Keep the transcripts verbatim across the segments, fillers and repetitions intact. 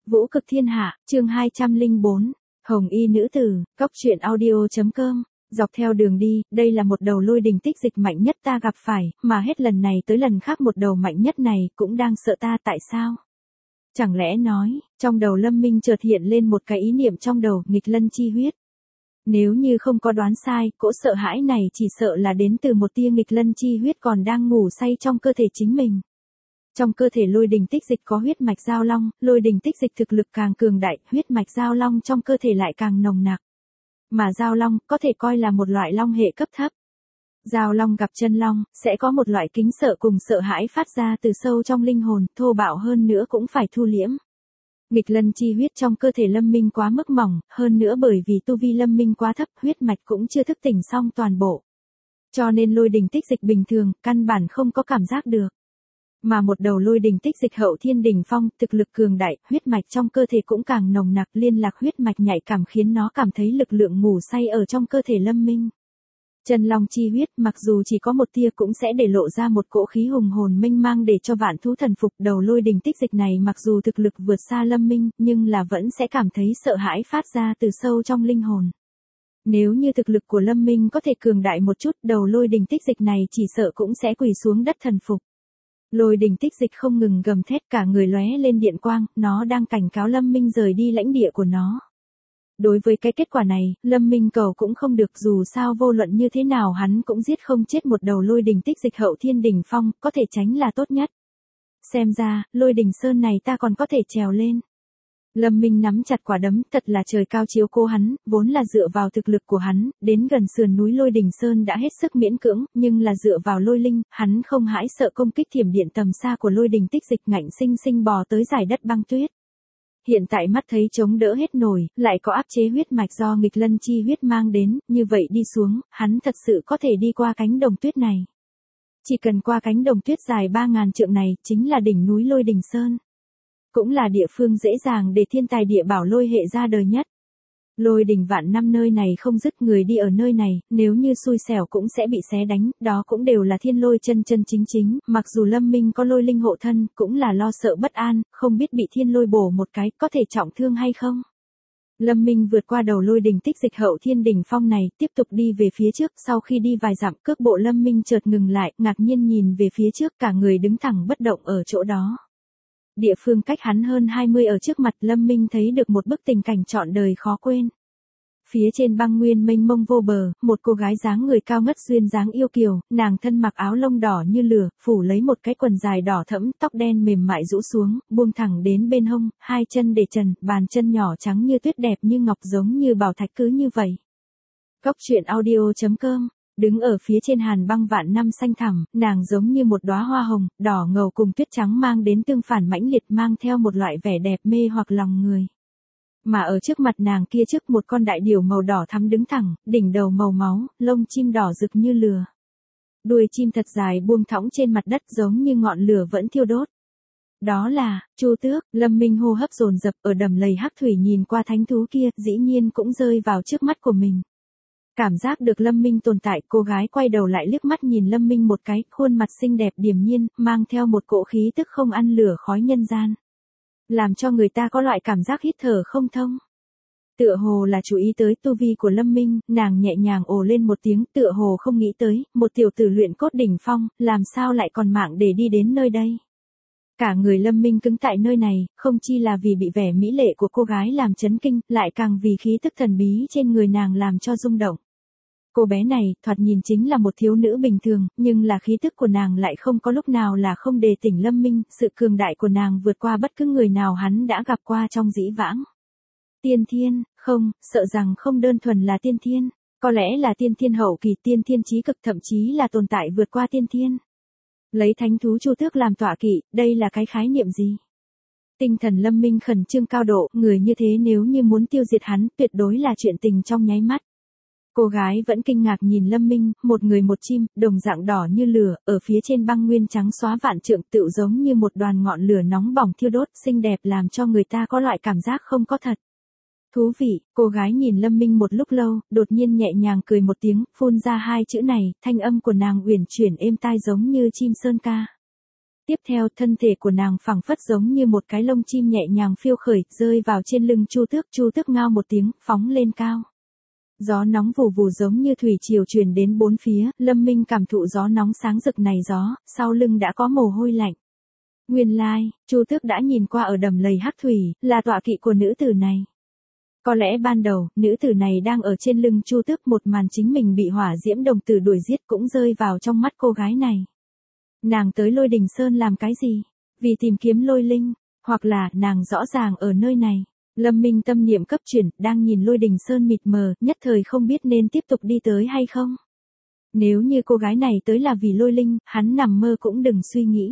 Vũ cực thiên hạ, chương hai trăm lẻ bốn, Hồng y nữ tử, cóc truyện audio.com, dọc theo đường đi, đây là một đầu lôi đình tích dịch mạnh nhất ta gặp phải, mà hết lần này tới lần khác một đầu mạnh nhất này cũng đang sợ ta tại sao? Chẳng lẽ nói, trong đầu Lâm Minh chợt hiện lên một cái ý niệm trong đầu, nghịch lân chi huyết. Nếu như không có đoán sai, cỗ sợ hãi này chỉ sợ là đến từ một tia nghịch lân chi huyết còn đang ngủ say trong cơ thể chính mình. Trong cơ thể lôi đình tích dịch có huyết mạch giao long, lôi đình tích dịch thực lực càng cường đại, huyết mạch giao long trong cơ thể lại càng nồng nặc. Mà giao long có thể coi là một loại long hệ cấp thấp. Giao long gặp chân long, sẽ có một loại kính sợ cùng sợ hãi phát ra từ sâu trong linh hồn, thô bạo hơn nữa cũng phải thu liễm. Nghịch lân chi huyết trong cơ thể Lâm Minh quá mức mỏng, hơn nữa bởi vì tu vi Lâm Minh quá thấp, huyết mạch cũng chưa thức tỉnh xong toàn bộ. Cho nên lôi đình tích dịch bình thường, căn bản không có cảm giác được. Mà một đầu lôi đình tích dịch hậu thiên đỉnh phong, thực lực cường đại, huyết mạch trong cơ thể cũng càng nồng nặc, liên lạc huyết mạch nhạy cảm khiến nó cảm thấy lực lượng ngủ say ở trong cơ thể Lâm Minh. Chân long chi huyết, mặc dù chỉ có một tia cũng sẽ để lộ ra một cỗ khí hùng hồn mênh mang để cho vạn thú thần phục. Đầu lôi đình tích dịch này mặc dù thực lực vượt xa Lâm Minh, nhưng là vẫn sẽ cảm thấy sợ hãi phát ra từ sâu trong linh hồn. Nếu như thực lực của Lâm Minh có thể cường đại một chút, đầu lôi đình tích dịch này chỉ sợ cũng sẽ quỳ xuống đất thần phục. Lôi đình tích dịch không ngừng gầm thét, cả người lóe lên điện quang, nó đang cảnh cáo Lâm Minh rời đi lãnh địa của nó. Đối với cái kết quả này, Lâm Minh cầu cũng không được, dù sao vô luận như thế nào hắn cũng giết không chết một đầu lôi đình tích dịch hậu thiên đỉnh phong, có thể tránh là tốt nhất. Xem ra, lôi đình sơn này ta còn có thể trèo lên. Lâm Minh nắm chặt quả đấm, thật là trời cao chiếu cố hắn, vốn là dựa vào thực lực của hắn, đến gần sườn núi lôi đình sơn đã hết sức miễn cưỡng, nhưng là dựa vào lôi linh, hắn không hãi sợ công kích thiểm điện tầm xa của lôi đình tích dịch, ngạnh sinh sinh bò tới dải đất băng tuyết. Hiện tại mắt thấy chống đỡ hết nổi, lại có áp chế huyết mạch do nghịch lân chi huyết mang đến, như vậy đi xuống, hắn thật sự có thể đi qua cánh đồng tuyết này. Chỉ cần qua cánh đồng tuyết dài ba ngàn trượng này, chính là đỉnh núi lôi đình sơn. Cũng là địa phương dễ dàng để thiên tài địa bảo lôi hệ ra đời nhất. Lôi đình vạn năm nơi này không dứt, người đi ở nơi này, nếu như xui xẻo cũng sẽ bị xé đánh, đó cũng đều là thiên lôi chân chân chính chính, mặc dù Lâm Minh có lôi linh hộ thân, cũng là lo sợ bất an, không biết bị thiên lôi bổ một cái, có thể trọng thương hay không. Lâm Minh vượt qua đầu lôi đình tích dịch hậu thiên đỉnh phong này, tiếp tục đi về phía trước, sau khi đi vài dặm, cước bộ Lâm Minh chợt ngừng lại, ngạc nhiên nhìn về phía trước, cả người đứng thẳng bất động ở chỗ đó. Địa phương cách hắn hơn hai mươi ở trước mặt, Lâm Minh thấy được một bức tình cảnh trọn đời khó quên. Phía trên băng nguyên mênh mông vô bờ, một cô gái dáng người cao ngất duyên dáng yêu kiều, nàng thân mặc áo lông đỏ như lửa, phủ lấy một cái quần dài đỏ thẫm, tóc đen mềm mại rũ xuống, buông thẳng đến bên hông, hai chân để trần, bàn chân nhỏ trắng như tuyết đẹp như ngọc giống như bảo thạch cứ như vậy. Cóc truyện audio.com. Đứng ở phía trên hàn băng vạn năm xanh thẳm, nàng giống như một đóa hoa hồng, đỏ ngầu cùng tuyết trắng mang đến tương phản mãnh liệt, mang theo một loại vẻ đẹp mê hoặc lòng người. Mà ở trước mặt nàng kia trước một con đại điểu màu đỏ thắm đứng thẳng, đỉnh đầu màu máu, lông chim đỏ rực như lửa. Đuôi chim thật dài buông thõng trên mặt đất giống như ngọn lửa vẫn thiêu đốt. Đó là, Chu Tước. Lâm Minh hô hấp dồn dập, ở đầm lầy hắc thủy nhìn qua thánh thú kia, dĩ nhiên cũng rơi vào trước mắt của mình. Cảm giác được Lâm Minh tồn tại, cô gái quay đầu lại liếc mắt nhìn Lâm Minh một cái, khuôn mặt xinh đẹp điềm nhiên, mang theo một cỗ khí tức không ăn lửa khói nhân gian. Làm cho người ta có loại cảm giác hít thở không thông. Tựa hồ là chú ý tới tu vi của Lâm Minh, nàng nhẹ nhàng ồ lên một tiếng, tựa hồ không nghĩ tới, một tiểu tử luyện cốt đỉnh phong, làm sao lại còn mạng để đi đến nơi đây. Cả người Lâm Minh cứng tại nơi này, không chi là vì bị vẻ mỹ lệ của cô gái làm chấn kinh, lại càng vì khí tức thần bí trên người nàng làm cho rung động. Cô bé này, thoạt nhìn chính là một thiếu nữ bình thường, nhưng là khí tức của nàng lại không có lúc nào là không đề tỉnh Lâm Minh, sự cường đại của nàng vượt qua bất cứ người nào hắn đã gặp qua trong dĩ vãng. Tiên thiên, không, sợ rằng không đơn thuần là tiên thiên, có lẽ là tiên thiên hậu kỳ, tiên thiên chí cực, thậm chí là tồn tại vượt qua tiên thiên. Lấy thánh thú Chu Tước làm tọa kỵ, đây là cái khái niệm gì? Tinh thần Lâm Minh khẩn trương cao độ, người như thế nếu như muốn tiêu diệt hắn, tuyệt đối là chuyện tình trong nháy mắt. Cô gái vẫn kinh ngạc nhìn Lâm Minh, một người một chim, đồng dạng đỏ như lửa, ở phía trên băng nguyên trắng xóa vạn trượng, tựu giống như một đoàn ngọn lửa nóng bỏng thiêu đốt, xinh đẹp làm cho người ta có loại cảm giác không có thật. Thú vị, cô gái nhìn Lâm Minh một lúc lâu, đột nhiên nhẹ nhàng cười một tiếng, phun ra hai chữ này, thanh âm của nàng uyển chuyển êm tai giống như chim sơn ca. Tiếp theo, thân thể của nàng phẳng phất giống như một cái lông chim nhẹ nhàng phiêu khởi, rơi vào trên lưng Chu Tước, Chu Tước ngao một tiếng, phóng lên cao. Gió nóng vù vù giống như thủy triều truyền đến bốn phía, Lâm Minh cảm thụ gió nóng sáng rực này gió, sau lưng đã có mồ hôi lạnh. Nguyên lai, Chu Tước đã nhìn qua ở đầm lầy hắc thủy, là tọa kỵ của nữ tử này. Có lẽ ban đầu, nữ tử này đang ở trên lưng Chu Tước, một màn chính mình bị hỏa diễm đồng tử đuổi giết cũng rơi vào trong mắt cô gái này. Nàng tới Lôi Đình Sơn làm cái gì? Vì tìm kiếm lôi linh, hoặc là nàng rõ ràng ở nơi này. Lâm Minh tâm niệm cấp chuyển, đang nhìn Lôi Đình Sơn mịt mờ, nhất thời không biết nên tiếp tục đi tới hay không. Nếu như cô gái này tới là vì lôi linh, hắn nằm mơ cũng đừng suy nghĩ.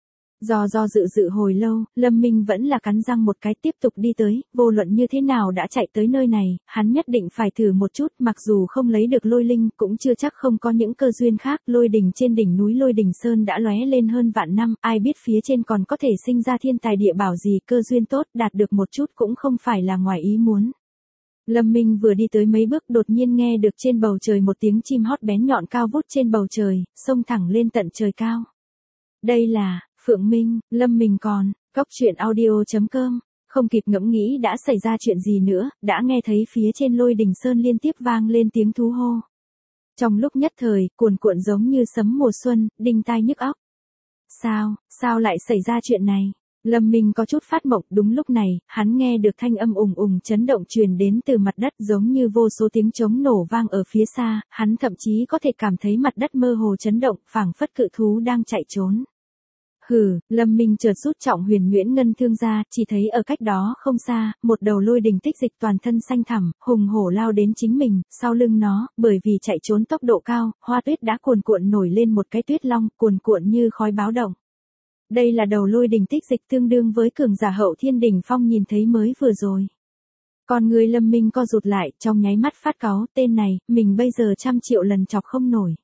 Do do dự dự hồi lâu, Lâm Minh vẫn là cắn răng một cái tiếp tục đi tới, vô luận như thế nào đã chạy tới nơi này, hắn nhất định phải thử một chút, mặc dù không lấy được lôi linh, cũng chưa chắc không có những cơ duyên khác, lôi đỉnh trên đỉnh núi Lôi Đình Sơn đã lóe lên hơn vạn năm, ai biết phía trên còn có thể sinh ra thiên tài địa bảo gì, cơ duyên tốt, đạt được một chút cũng không phải là ngoài ý muốn. Lâm Minh vừa đi tới mấy bước đột nhiên nghe được trên bầu trời một tiếng chim hót bén nhọn cao vút trên bầu trời, xông thẳng lên tận trời cao. Đây là Phượng Minh. Lâm Minh còn, Cốc Truyện Audio chấm com, không kịp ngẫm nghĩ đã xảy ra chuyện gì nữa, đã nghe thấy phía trên Lôi Đình Sơn liên tiếp vang lên tiếng thú hô. Trong lúc nhất thời, cuồn cuộn giống như sấm mùa xuân, đinh tai nhức óc. Sao, sao lại xảy ra chuyện này? Lâm Minh có chút phát mộng, đúng lúc này, hắn nghe được thanh âm ùng ùng chấn động truyền đến từ mặt đất giống như vô số tiếng trống nổ vang ở phía xa, hắn thậm chí có thể cảm thấy mặt đất mơ hồ chấn động, phảng phất cự thú đang chạy trốn. Hừ, Lâm Minh chợt rút trọng huyền nhuyễn ngân thương ra, chỉ thấy ở cách đó không xa, một đầu lôi đình tích dịch toàn thân xanh thẳm, hùng hổ lao đến chính mình, sau lưng nó, bởi vì chạy trốn tốc độ cao, hoa tuyết đã cuồn cuộn nổi lên một cái tuyết long, cuồn cuộn như khói báo động. Đây là đầu lôi đình tích dịch tương đương với cường giả Hậu Thiên Đỉnh Phong nhìn thấy mới vừa rồi. Còn người Lâm Minh co rụt lại, trong nháy mắt phát cáu, tên này, mình bây giờ trăm triệu lần chọc không nổi.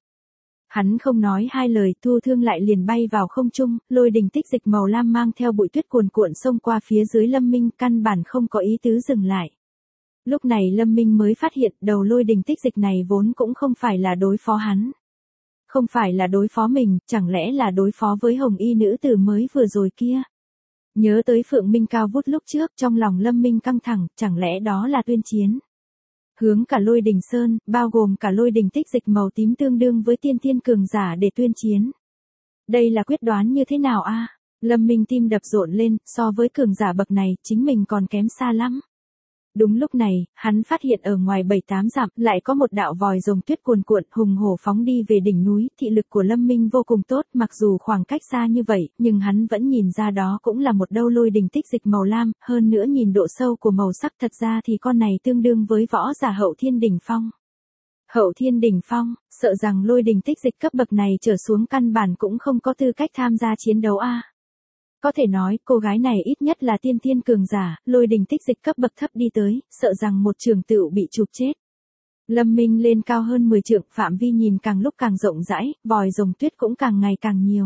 Hắn không nói hai lời, thu thương lại liền bay vào không trung, lôi đình tích dịch màu lam mang theo bụi tuyết cuồn cuộn xông qua phía dưới Lâm Minh, căn bản không có ý tứ dừng lại. Lúc này Lâm Minh mới phát hiện đầu lôi đình tích dịch này vốn cũng không phải là đối phó hắn. Không phải là đối phó mình, chẳng lẽ là đối phó với hồng y nữ tử mới vừa rồi kia. Nhớ tới Phượng Minh cao vút lúc trước, trong lòng Lâm Minh căng thẳng, chẳng lẽ đó là tuyên chiến. Hướng cả Lôi Đình Sơn, bao gồm cả lôi đình tích dịch màu tím tương đương với tiên thiên cường giả để tuyên chiến. Đây là quyết đoán như thế nào a? Lâm Minh tim đập rộn lên, so với cường giả bậc này, chính mình còn kém xa lắm. Đúng lúc này, hắn phát hiện ở ngoài bảy tám dặm, lại có một đạo vòi rồng tuyết cuồn cuộn hùng hổ phóng đi về đỉnh núi, thị lực của Lâm Minh vô cùng tốt, mặc dù khoảng cách xa như vậy, nhưng hắn vẫn nhìn ra đó cũng là một đâu lôi đình tích dịch màu lam, hơn nữa nhìn độ sâu của màu sắc thật ra thì con này tương đương với võ giả Hậu Thiên Đỉnh Phong. Hậu Thiên Đỉnh Phong, sợ rằng lôi đình tích dịch cấp bậc này trở xuống căn bản cũng không có tư cách tham gia chiến đấu a. Có thể nói, cô gái này ít nhất là tiên thiên cường giả, lôi đình tích dịch cấp bậc thấp đi tới, sợ rằng một trường tựu bị chụp chết. Lâm Minh lên cao hơn mười trượng, phạm vi nhìn càng lúc càng rộng rãi, vòi rồng tuyết cũng càng ngày càng nhiều.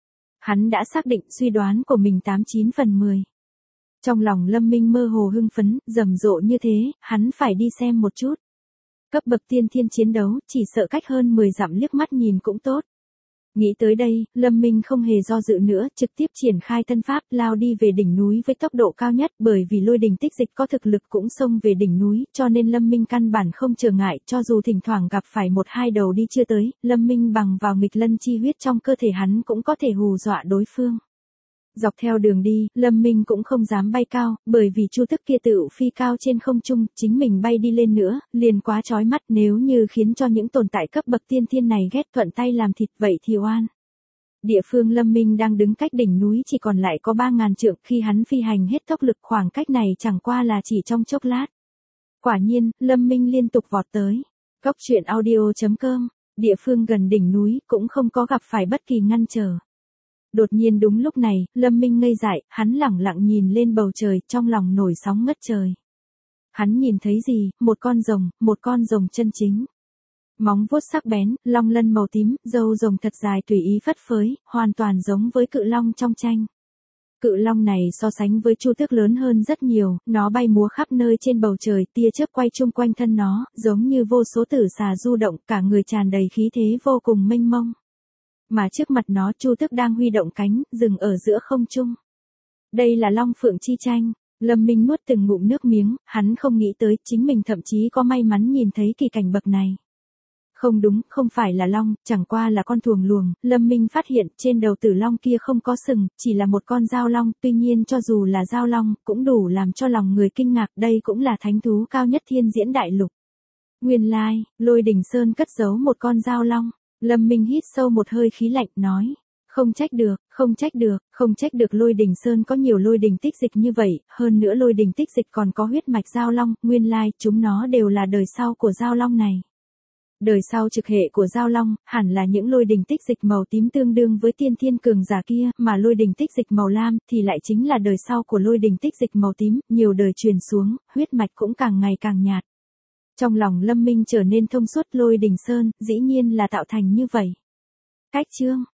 Hắn đã xác định suy đoán của mình tám chín phần mười. Trong lòng Lâm Minh mơ hồ hưng phấn, rầm rộ như thế, hắn phải đi xem một chút. Cấp bậc tiên thiên chiến đấu, chỉ sợ cách hơn mười dặm liếc mắt nhìn cũng tốt. Nghĩ tới đây, Lâm Minh không hề do dự nữa, trực tiếp triển khai thân pháp, lao đi về đỉnh núi với tốc độ cao nhất, bởi vì lôi đình tích dịch có thực lực cũng xông về đỉnh núi, cho nên Lâm Minh căn bản không trở ngại, cho dù thỉnh thoảng gặp phải một hai đầu đi chưa tới, Lâm Minh bằng vào nghịch lân chi huyết trong cơ thể hắn cũng có thể hù dọa đối phương. Dọc theo đường đi, Lâm Minh cũng không dám bay cao, bởi vì Chu Tước kia tự phi cao trên không trung, chính mình bay đi lên nữa, liền quá chói mắt, nếu như khiến cho những tồn tại cấp bậc tiên thiên này ghét thuận tay làm thịt vậy thì oan. Địa phương Lâm Minh đang đứng cách đỉnh núi chỉ còn lại có ba ngàn trượng, khi hắn phi hành hết tốc lực khoảng cách này chẳng qua là chỉ trong chốc lát. Quả nhiên, Lâm Minh liên tục vọt tới. Cốc Truyện Audio chấm com, địa phương gần đỉnh núi cũng không có gặp phải bất kỳ ngăn trở. Đột nhiên đúng lúc này, Lâm Minh ngây dại, hắn lẳng lặng nhìn lên bầu trời, trong lòng nổi sóng ngất trời. Hắn nhìn thấy gì? Một con rồng, một con rồng chân chính. Móng vuốt sắc bén, long lân màu tím, râu rồng thật dài tùy ý phất phới, hoàn toàn giống với cự long trong tranh. Cự long này so sánh với Chu Tước lớn hơn rất nhiều, nó bay múa khắp nơi trên bầu trời, tia chớp quay chung quanh thân nó, giống như vô số tử xà du động, cả người tràn đầy khí thế vô cùng mênh mông. Mà trước mặt nó Chu Tước đang huy động cánh, dừng ở giữa không trung. Đây là Long Phượng chi tranh. Lâm Minh nuốt từng ngụm nước miếng, hắn không nghĩ tới chính mình thậm chí có may mắn nhìn thấy kỳ cảnh bậc này. Không đúng, không phải là long, chẳng qua là con thuồng luồng, Lâm Minh phát hiện trên đầu tử long kia không có sừng, chỉ là một con dao long, tuy nhiên cho dù là dao long, cũng đủ làm cho lòng người kinh ngạc, đây cũng là thánh thú cao nhất thiên diễn đại lục. Nguyên lai, Lôi Đình Sơn cất giấu một con dao long, Lâm Minh hít sâu một hơi khí lạnh, nói. Không trách được, không trách được, không trách được Lôi Đình Sơn có nhiều lôi đình tích dịch như vậy, hơn nữa lôi đình tích dịch còn có huyết mạch dao long, nguyên lai, chúng nó đều là đời sau của dao long này. Đời sau trực hệ của dao long, hẳn là những lôi đình tích dịch màu tím tương đương với tiên thiên cường giả kia, mà lôi đình tích dịch màu lam thì lại chính là đời sau của lôi đình tích dịch màu tím, nhiều đời truyền xuống, huyết mạch cũng càng ngày càng nhạt. Trong lòng Lâm Minh trở nên thông suốt, Lôi Đình Sơn, dĩ nhiên là tạo thành như vậy. Cách chương